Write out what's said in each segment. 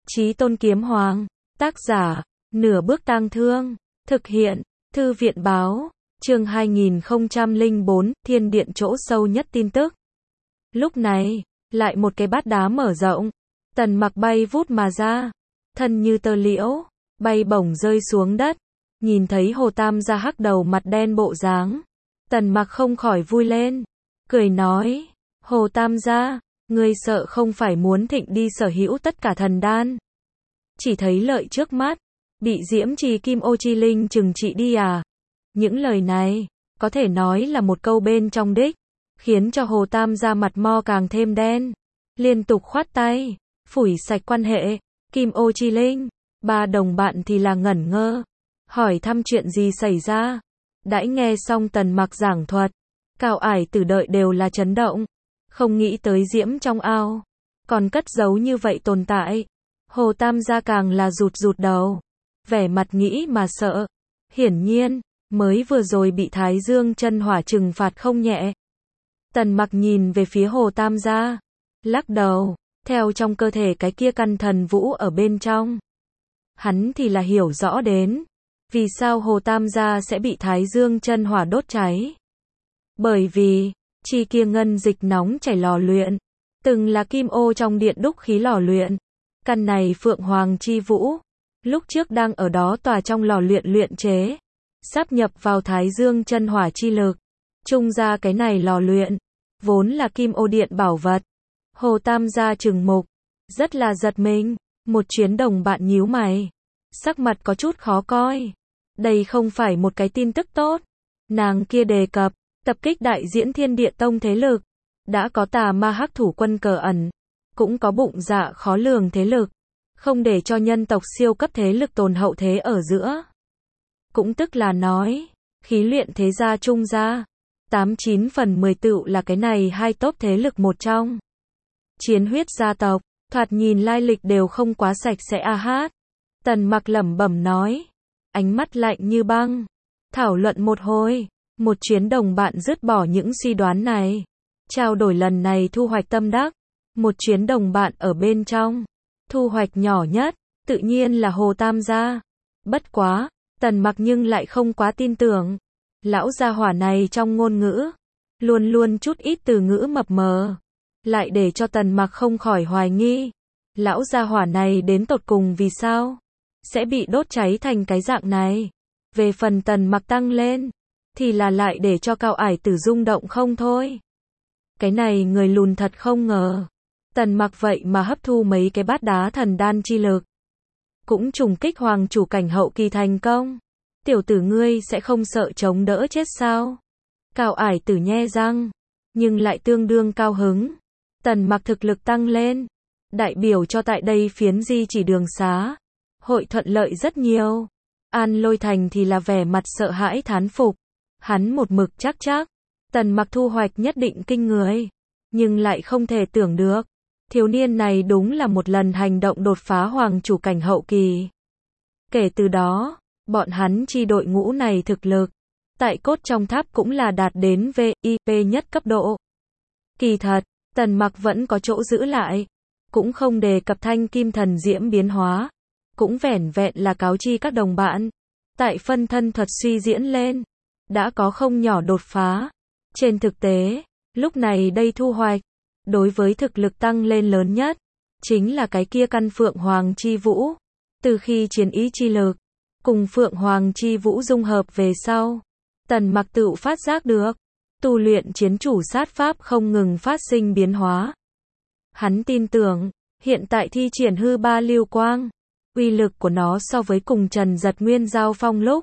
Chí Tôn Kiếm Hoàng, tác giả, Nửa Bước Tang Thương, thực hiện, Thư viện báo, chương 2004, Thiên Điện chỗ sâu nhất tin tức. Lúc này, lại một cái bát đá mở rộng, Tần Mặc bay vút mà ra, thân như tơ liễu, bay bổng rơi xuống đất, nhìn thấy Hồ Tam gia hắc đầu mặt đen bộ dáng, Tần Mặc không khỏi vui lên, cười nói, Hồ Tam gia, ngươi sợ không phải muốn thịnh đi sở hữu tất cả thần đan. Chỉ thấy lợi trước mắt, bị Diễm Trì Kim Ô Chi Linh trừng trị đi à? Những lời này, có thể nói là một câu bên trong đích, khiến cho Hồ Tam gia mặt mo càng thêm đen. Liên tục khoát tay, phủi sạch quan hệ, Kim Ô Chi Linh, ba đồng bạn thì là ngẩn ngơ, hỏi thăm chuyện gì xảy ra. Đãi nghe xong Tần Mặc giảng thuật, Cao Ải Tử đợi đều là chấn động, không nghĩ tới diễm trong ao, còn cất giấu như vậy tồn tại. Hồ Tam gia càng là rụt đầu, vẻ mặt nghĩ mà sợ. Hiển nhiên, mới vừa rồi bị Thái Dương chân hỏa trừng phạt không nhẹ. Tần Mặc nhìn về phía Hồ Tam gia, lắc đầu, theo trong cơ thể cái kia căn thần vũ ở bên trong. Hắn thì là hiểu rõ đến, vì sao Hồ Tam gia sẽ bị Thái Dương chân hỏa đốt cháy. Bởi vì, chi kia ngân dịch nóng chảy lò luyện, từng là kim ô trong điện đúc khí lò luyện. Căn này Phượng Hoàng chi vũ, lúc trước đang ở đó tòa trong lò luyện chế, sáp nhập vào Thái Dương chân hỏa chi lực. Trung ra cái này lò luyện, vốn là kim ô điện bảo vật. Hồ Tam gia trừng mục, rất là giật mình, một chuyến đồng bạn nhíu mày, sắc mặt có chút khó coi. Đây không phải một cái tin tức tốt. Nàng kia đề cập, tập kích đại diễn Thiên Địa Tông thế lực, đã có tà ma hắc thủ quân cờ ẩn, cũng có bụng dạ khó lường thế lực, không để cho nhân tộc siêu cấp thế lực tồn hậu thế ở giữa. Cũng tức là nói, khí luyện thế gia Trung gia, 89 phần 10 tựu là cái này hai top thế lực một trong. Chiến huyết gia tộc, thoạt nhìn lai lịch đều không quá sạch sẽ a hát. Tần Mặc lẩm bẩm nói, ánh mắt lạnh như băng. Thảo luận một hồi, một chuyến đồng bạn dứt bỏ những suy đoán này. Trao đổi lần này thu hoạch tâm đắc. Một chuyến đồng bạn ở bên trong, thu hoạch nhỏ nhất, tự nhiên là Hồ Tam gia. Bất quá, Tần Mặc nhưng lại không quá tin tưởng. Lão gia hỏa này trong ngôn ngữ, luôn luôn chút ít từ ngữ mập mờ, lại để cho Tần Mặc không khỏi hoài nghi. Lão gia hỏa này đến tột cùng vì sao sẽ bị đốt cháy thành cái dạng này. Về phần Tần Mặc tăng lên, thì là lại để cho Cao Ải Tử rung động không thôi. Cái này người lùn thật không ngờ. Tần Mặc vậy mà hấp thu mấy cái bát đá thần đan chi lực, cũng trùng kích hoàng chủ cảnh hậu kỳ thành công. Tiểu tử ngươi sẽ không sợ chống đỡ chết sao? Cao Ải Tử nhe răng, nhưng lại tương đương cao hứng. Tần Mặc thực lực tăng lên, đại biểu cho tại đây phiến di chỉ đường xá, hội thuận lợi rất nhiều. An Lôi Thành thì là vẻ mặt sợ hãi thán phục. Hắn một mực chắc Tần Mặc thu hoạch nhất định kinh người, nhưng lại không thể tưởng được, thiếu niên này đúng là một lần hành động đột phá hoàng chủ cảnh hậu kỳ. Kể từ đó, bọn hắn chi đội ngũ này thực lực, tại cốt trong tháp cũng là đạt đến VIP nhất cấp độ. Kỳ thật, Tần Mặc vẫn có chỗ giữ lại, cũng không đề cập thanh kim thần diễm biến hóa, cũng vẻn vẹn là cáo chi các đồng bạn. Tại phân thân thuật suy diễn lên, đã có không nhỏ đột phá. Trên thực tế, lúc này đây thu hoạch, đối với thực lực tăng lên lớn nhất, chính là cái kia căn Phượng Hoàng chi vũ. Từ khi chiến ý chi lực, cùng Phượng Hoàng chi vũ dung hợp về sau, Tần Mặc tự phát giác được, tu luyện chiến chủ sát pháp không ngừng phát sinh biến hóa. Hắn tin tưởng, hiện tại thi triển hư ba lưu quang, uy lực của nó so với cùng Trần Giật Nguyên giao phong lúc,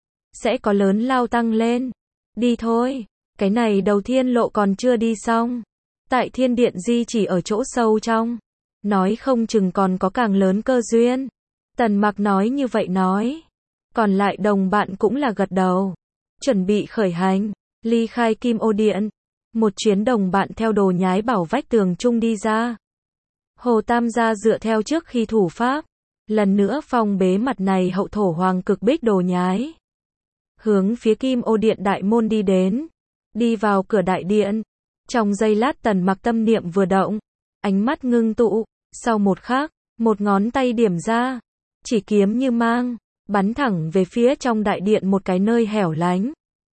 sẽ có lớn lao tăng lên. Đi thôi, cái này đầu thiên lộ còn chưa đi xong. Tại thiên điện di chỉ ở chỗ sâu trong, nói không chừng còn có càng lớn cơ duyên. Tần Mặc nói như vậy nói. Còn lại đồng bạn cũng là gật đầu, chuẩn bị khởi hành, ly khai Kim Ô Điện. Một chuyến đồng bạn theo đồ nhái bảo vách tường trung đi ra. Hồ Tam gia dựa theo trước khi thủ pháp, lần nữa phong bế mặt này hậu thổ hoàng cực bích đồ nhái, hướng phía Kim Ô Điện đại môn đi đến. Đi vào cửa đại điện, trong giây lát Tần Mặc tâm niệm vừa động, ánh mắt ngưng tụ, sau một khắc, một ngón tay điểm ra, chỉ kiếm như mang, bắn thẳng về phía trong đại điện một cái nơi hẻo lánh.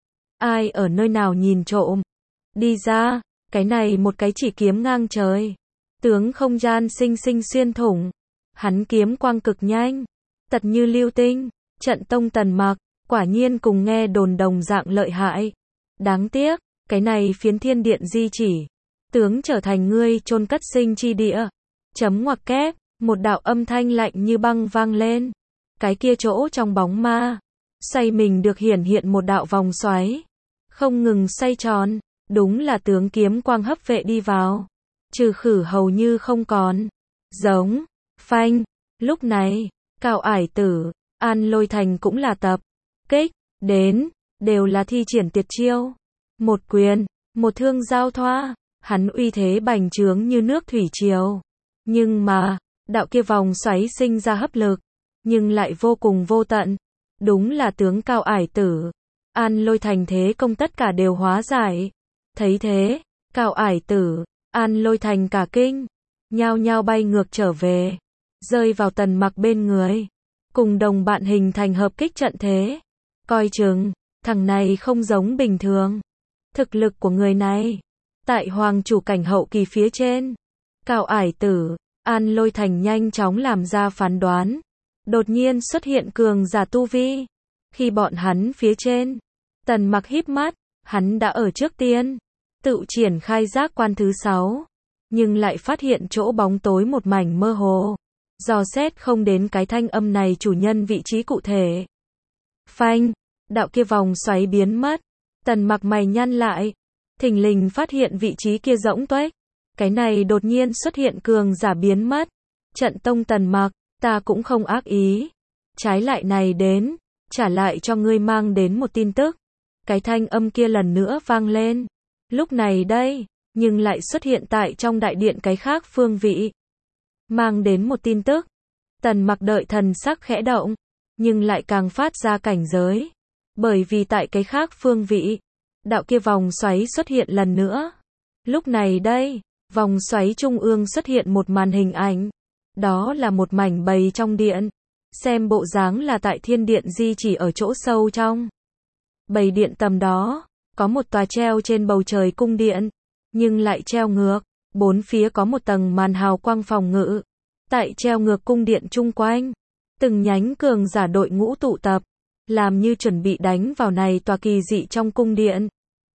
Ai ở nơi nào nhìn trộm? Đi ra, cái này một cái chỉ kiếm ngang trời. Tướng không gian sinh sinh xuyên thủng. Hắn kiếm quang cực nhanh, tật như lưu tinh. Trận Tông Tần Mặc, quả nhiên cùng nghe đồn đồng dạng lợi hại. Đáng tiếc, cái này phiến thiên điện di chỉ. Tướng trở thành ngươi chôn cất sinh chi địa. Chấm ngoặc kép, một đạo âm thanh lạnh như băng vang lên. Cái kia chỗ trong bóng ma, xoay mình được hiển hiện một đạo vòng xoáy. Không ngừng xoay tròn, đúng là tướng kiếm quang hấp vệ đi vào. Trừ khử hầu như không còn. Giống, phanh, lúc này, Cao Ải Tử, An Lôi Thành cũng là tập, kích, đến, đều là thi triển tuyệt chiêu. Một quyền, một thương giao thoa, hắn uy thế bành trướng như nước thủy triều. Nhưng mà, đạo kia vòng xoáy sinh ra hấp lực, nhưng lại vô cùng vô tận. Đúng là tướng Cao Ải Tử, An Lôi Thành thế công tất cả đều hóa giải. Thấy thế, Cao Ải Tử, An Lôi Thành cả kinh, nhao nhao bay ngược trở về, rơi vào Tần Mặc bên người, cùng đồng bạn hình thành hợp kích trận thế. Coi chừng, thằng này không giống bình thường. Thực lực của người này, tại hoàng chủ cảnh hậu kỳ phía trên. Cao Ải Tử, An Lôi Thành nhanh chóng làm ra phán đoán. Đột nhiên xuất hiện cường giả tu vi. Khi bọn hắn phía trên, Tần Mặc híp mắt, hắn đã ở trước tiên, tự triển khai giác quan thứ 6, nhưng lại phát hiện chỗ bóng tối một mảnh mơ hồ. Dò xét không đến cái thanh âm này chủ nhân vị trí cụ thể. Phanh, đạo kia vòng xoáy biến mất. Tần Mặc mày nhăn lại, thình lình phát hiện vị trí kia rỗng tuếch. Cái này đột nhiên xuất hiện cường giả biến mất. Trận Tông Tần Mặc, ta cũng không ác ý. Trái lại này đến, trả lại cho ngươi mang đến một tin tức. Cái thanh âm kia lần nữa vang lên. Lúc này đây, nhưng lại xuất hiện tại trong đại điện cái khác phương vị. Mang đến một tin tức. Tần Mặc đợi thần sắc khẽ động, nhưng lại càng phát ra cảnh giới. Bởi vì tại cái khác phương vị, đạo kia vòng xoáy xuất hiện lần nữa. Lúc này đây, vòng xoáy trung ương xuất hiện một màn hình ảnh. Đó là một mảnh bầy trong điện. Xem bộ dáng là tại thiên điện di chỉ ở chỗ sâu trong. Bầy điện tầm đó, có một tòa treo trên bầu trời cung điện, nhưng lại treo ngược. Bốn phía có một tầng màn hào quang phòng ngự. Tại treo ngược cung điện chung quanh, từng nhánh cường giả đội ngũ tụ tập, làm như chuẩn bị đánh vào này tòa kỳ dị trong cung điện.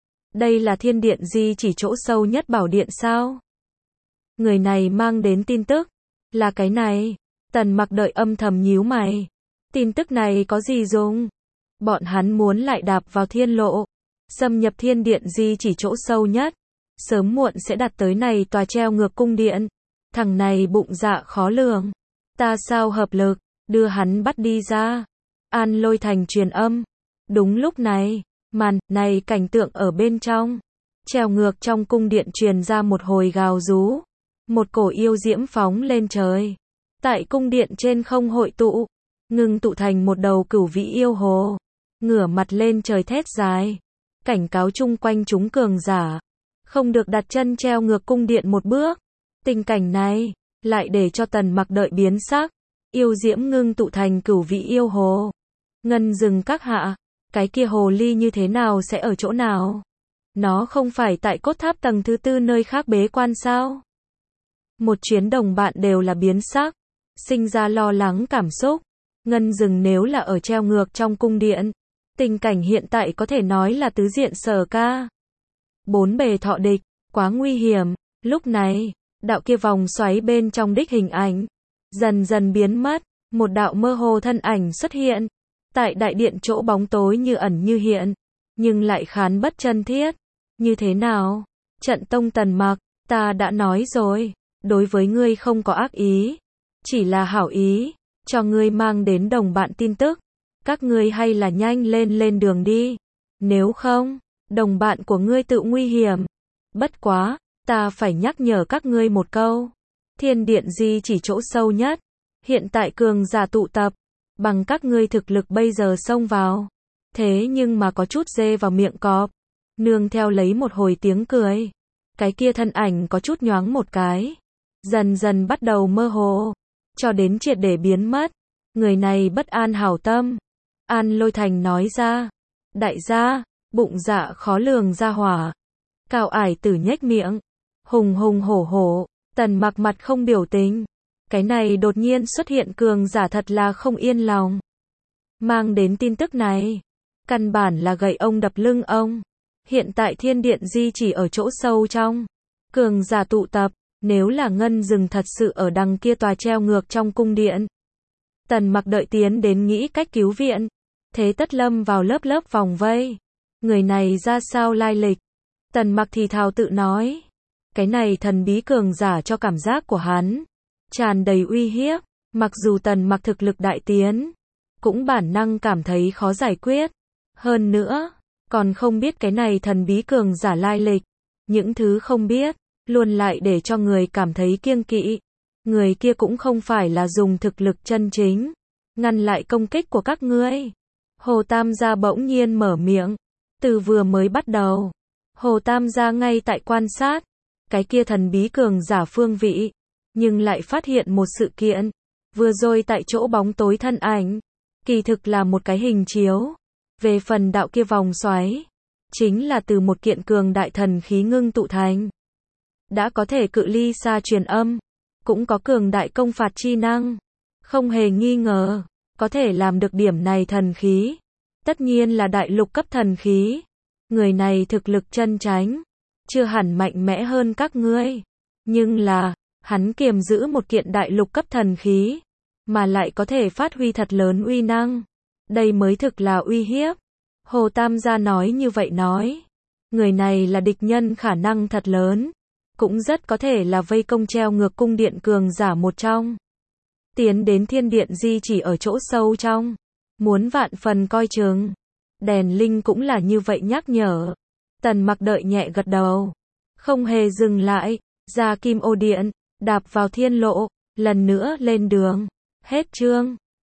Đây là thiên điện di chỉ chỗ sâu nhất bảo điện sao? Người này mang đến tin tức, là cái này. Tần Mặc đợi âm thầm nhíu mày. Tin tức này có gì dùng? Bọn hắn muốn lại đạp vào thiên lộ, xâm nhập thiên điện di chỉ chỗ sâu nhất. Sớm muộn sẽ đặt tới này tòa treo ngược cung điện. Thằng này bụng dạ khó lường. Ta sao hợp lực, đưa hắn bắt đi ra. An Lôi Thành truyền âm. Đúng lúc này, màn này cảnh tượng ở bên trong. Treo ngược trong cung điện truyền ra một hồi gào rú. Một cổ yêu diễm phóng lên trời. Tại cung điện trên không hội tụ, ngưng tụ thành một đầu cửu vĩ yêu hồ. Ngửa mặt lên trời thét dài. Cảnh cáo chung quanh chúng cường giả. Không được đặt chân treo ngược cung điện một bước. Tình cảnh này, lại để cho Tần Mặc đợi biến sắc. Yêu diễm ngưng tụ thành cửu vĩ yêu hồ. Ngân rừng các hạ, cái kia hồ ly như thế nào sẽ ở chỗ nào? Nó không phải tại cốt tháp tầng thứ 4 nơi khác bế quan sao? Một chuyến đồng bạn đều là biến sắc, sinh ra lo lắng cảm xúc. Ngân rừng nếu là ở treo ngược trong cung điện, tình cảnh hiện tại có thể nói là tứ diện sở ca. Bốn bề thọ địch, quá nguy hiểm. Lúc này, đạo kia vòng xoáy bên trong đích hình ảnh dần dần biến mất, một đạo mơ hồ thân ảnh xuất hiện. Tại đại điện chỗ bóng tối như ẩn như hiện, nhưng lại khán bất chân thiết. Như thế nào? Trận Tông Tần Mặc, ta đã nói rồi, đối với ngươi không có ác ý, chỉ là hảo ý, cho ngươi mang đến đồng bạn tin tức. Các ngươi hay là nhanh lên đường đi, nếu không, đồng bạn của ngươi tự nguy hiểm. Bất quá, ta phải nhắc nhở các ngươi một câu. Thiên điện di chỉ chỗ sâu nhất, hiện tại cường giả tụ tập, bằng các ngươi thực lực bây giờ xông vào. Thế nhưng mà có chút dê vào miệng cọp. Nương theo lấy một hồi tiếng cười. Cái kia thân ảnh có chút nhoáng một cái. Dần dần bắt đầu mơ hồ. cho đến triệt để biến mất. Người này bất an hảo tâm. An Lôi Thành nói ra. Đại gia, bụng dạ khó lường ra hỏa. Cao Ải Tử nhếch miệng. Hùng hùng hổ hổ. Tần Mặc mặt không biểu tình. Cái này đột nhiên xuất hiện cường giả thật là không yên lòng. Mang đến tin tức này. Căn bản là gậy ông đập lưng ông. Hiện tại thiên điện di chỉ ở chỗ sâu trong. Cường giả tụ tập. Nếu là ngân rừng thật sự ở đằng kia tòa treo ngược trong cung điện. Tần Mặc đợi tiến đến nghĩ cách cứu viện. Thế tất lâm vào lớp lớp vòng vây. Người này ra sao lai lịch? Tần Mặc thì thào tự nói. Cái này thần bí cường giả cho cảm giác của hắn tràn đầy uy hiếp. Mặc dù Tần Mặc thực lực đại tiến, cũng bản năng cảm thấy khó giải quyết. Hơn nữa, còn không biết cái này thần bí cường giả lai lịch. Những thứ không biết, luôn lại để cho người cảm thấy kiêng kỵ. Người kia cũng không phải là dùng thực lực chân chính ngăn lại công kích của các ngươi. Hồ Tam gia bỗng nhiên mở miệng. Từ vừa mới bắt đầu, Hồ Tam gia ngay tại quan sát cái kia thần bí cường giả phương vị, nhưng lại phát hiện một sự kiện. Vừa rồi tại chỗ bóng tối thân ảnh, kỳ thực là một cái hình chiếu. Về phần đạo kia vòng xoáy, chính là từ một kiện cường đại thần khí ngưng tụ thành. Đã có thể cự ly xa truyền âm, cũng có cường đại công phạt chi năng. Không hề nghi ngờ, có thể làm được điểm này thần khí. Tất nhiên là đại lục cấp thần khí. Người này thực lực chân chánh, chưa hẳn mạnh mẽ hơn các ngươi. Nhưng là, hắn kiềm giữ một kiện đại lục cấp thần khí, mà lại có thể phát huy thật lớn uy năng. Đây mới thực là uy hiếp. Hồ Tam gia nói như vậy nói. Người này là địch nhân khả năng thật lớn. Cũng rất có thể là vây công treo ngược cung điện cường giả một trong. Tiến đến thiên điện di chỉ ở chỗ sâu trong. Muốn vạn phần coi chừng. Đèn linh cũng là như vậy nhắc nhở. Tần Mặc đợi nhẹ gật đầu. Không hề dừng lại. Ra kim ô điện. Đạp vào thiên lộ. Lần nữa lên đường. Hết chương.